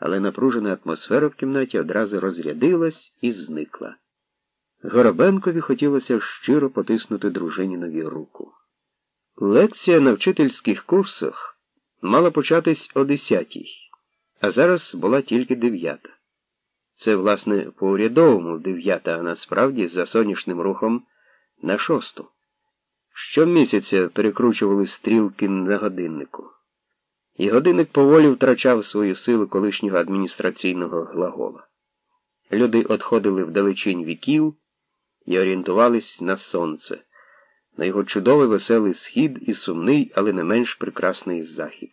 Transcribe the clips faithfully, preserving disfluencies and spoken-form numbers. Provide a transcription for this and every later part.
але напружена атмосфера в кімнаті одразу розрядилась і зникла. Горобенкові хотілося щиро потиснути дружинінові руку. Лекція на вчительських курсах мала початись о десятій, а зараз була тільки дев'ята. Це, власне, по-урядовому дев'ята, а насправді за сонячним рухом на шосту. Щомісяця перекручували стрілки на годиннику. І годинник поволі втрачав свою силу колишнього адміністраційного глагола. Люди одходили вдалечінь віків і орієнтувались на сонце, на його чудовий веселий схід і сумний, але не менш прекрасний захід.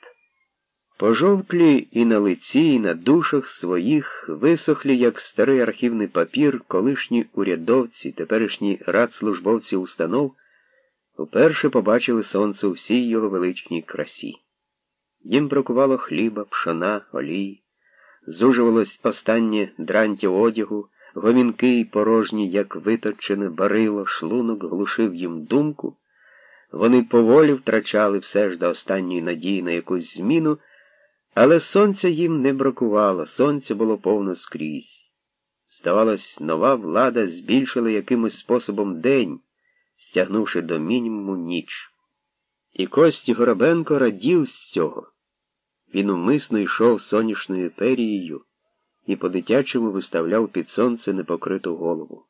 Пожовклі і на лиці, і на душах своїх висохлі, як старий архівний папір, колишні урядовці, теперішні радслужбовці установ, вперше побачили сонце у всій його величній красі. Їм бракувало хліба, пшона, олії, зужувалось останнє дрантя одягу, гомінки й порожні, як виточене барило, шлунок глушив їм думку, вони поволі втрачали все ж до останньої надії на якусь зміну, але сонця їм не бракувало, сонця було повно скрізь. Здавалось, нова влада збільшила якимось способом день, стягнувши до мінімуму ніч. І Костя Горобенко радів з цього. Він умисно йшов сонячною перією і по-дитячому виставляв під сонце непокриту голову.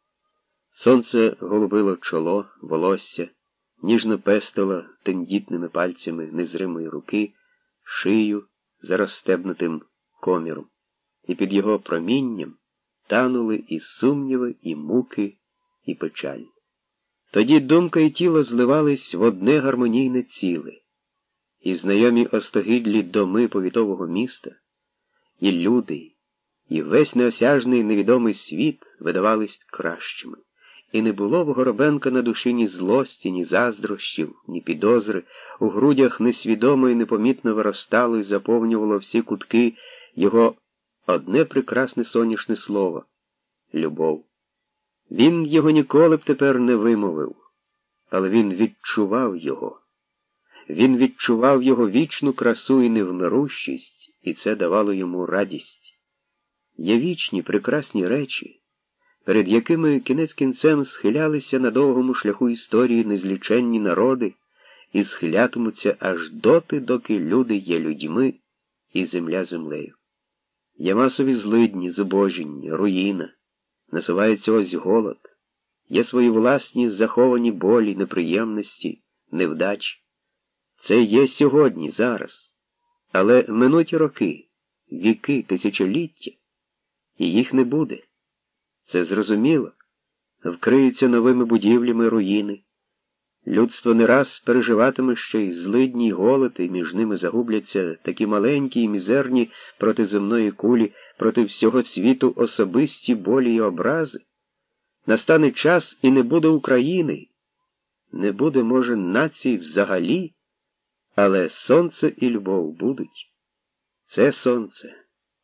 Сонце голубило чоло, волосся, ніжно пестило тендітними пальцями незримої руки, шию за розстебнутим коміром, і під його промінням танули і сумніви, і муки, і печаль. Тоді думка і тіло зливались в одне гармонійне ціле, і знайомі остогидлі доми повітового міста, і люди, і весь неосяжний невідомий світ видавались кращими. І не було в Горобенка на душі ні злості, ні заздрощів, ні підозри, у грудях несвідомо і непомітно виростало і заповнювало всі кутки його одне прекрасне сонячне слово — любов. Він його ніколи б тепер не вимовив, але він відчував його. Він відчував його вічну красу і невмирущість, і це давало йому радість. Є вічні, прекрасні речі, перед якими кінець кінцем схилялися на довгому шляху історії незліченні народи і схилятимуться аж доти, доки люди є людьми і земля землею. Є масові злидні, зубожіння, руїна, насувається ось голод, є свої власні заховані болі, неприємності, невдачі. Це є сьогодні, зараз. Але минуть роки, віки, тисячоліття, і їх не буде. Це зрозуміло. Вкриються новими будівлями руїни. Людство не раз переживатиме ще й злидні, й голод, і між ними загубляться такі маленькі і мізерні проти земної кулі, проти всього світу особисті болі й образи. Настане час, і не буде України. Не буде, може, націй взагалі, але сонце і любов будуть. Це сонце.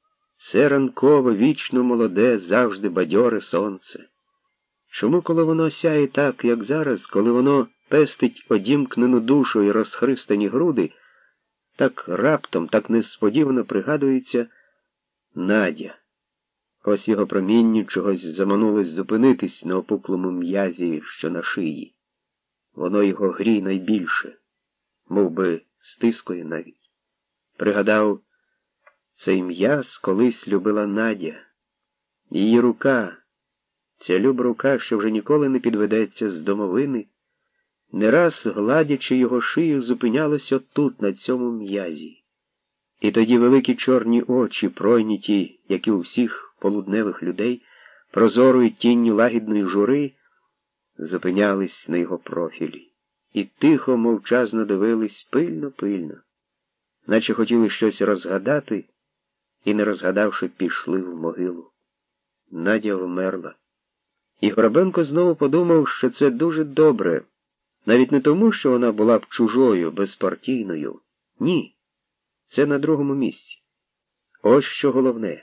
Це ранкове, вічно молоде, завжди бадьоре сонце. Чому, коли воно сяє так, як зараз, коли воно пестить одімкнену душу і розхристані груди, так раптом, так несподівано пригадується Надя. Ось його промінню чогось заманулось зупинитись на опуклому м'язі, що на шиї. Воно його гріє найбільше, мов би стискує навіть. Пригадав, цей м'яз колись любила Надя. Її рука, ця люб рука, що вже ніколи не підведеться з домовини, не раз, гладячи його шию, зупинялась отут, на цьому м'язі. І тоді великі чорні очі, пройняті, як і у всіх полудневих людей, прозорою тінню лагідної жури, зупинялись на його профілі. І тихо, мовчазно дивились пильно-пильно, наче хотіли щось розгадати, і, не розгадавши, пішли в могилу. Надя вмерла. І Горобенко знову подумав, що це дуже добре. Навіть не тому, що вона була б чужою, безпартійною. Ні. Це на другому місці. Ось що головне.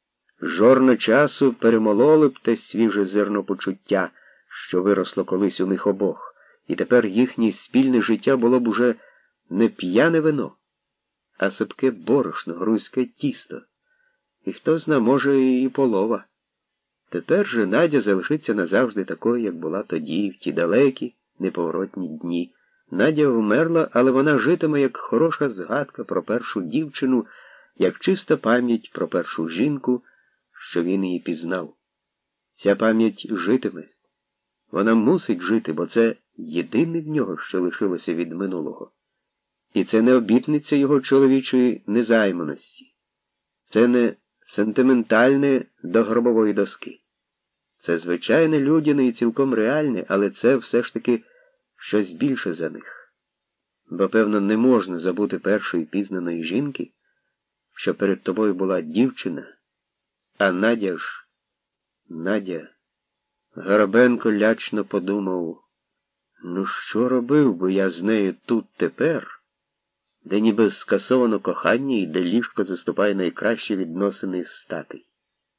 Жорно часу перемололи б те свіже зерно почуття, що виросло колись у них обох, і тепер їхнє спільне життя було б уже не п'яне вино, а сипке борошно, грузьке тісто, І хто зна, може, і полова. Тепер же Надя залишиться назавжди такою, як була тоді, в ті далекі, неповоротні дні. Надя вмерла, але вона житиме, як хороша згадка про першу дівчину, як чиста пам'ять про першу жінку, що він її пізнав. Ця пам'ять житиме. Вона мусить жити, бо це єдине в нього, що лишилося від минулого. І це не обітниця його чоловічої незайманості. Це не сентиментальне до гробової доски. Це звичайне людяне і цілком реальне, але це все ж таки щось більше за них. Бо, певно, не можна забути першої пізнаної жінки, що перед тобою була дівчина, а Надя ж, Надя, Горобенко лячно подумав, ну що робив би я з нею тут тепер, де ніби скасовано кохання і де ліжко заступає найкращі відносини статей.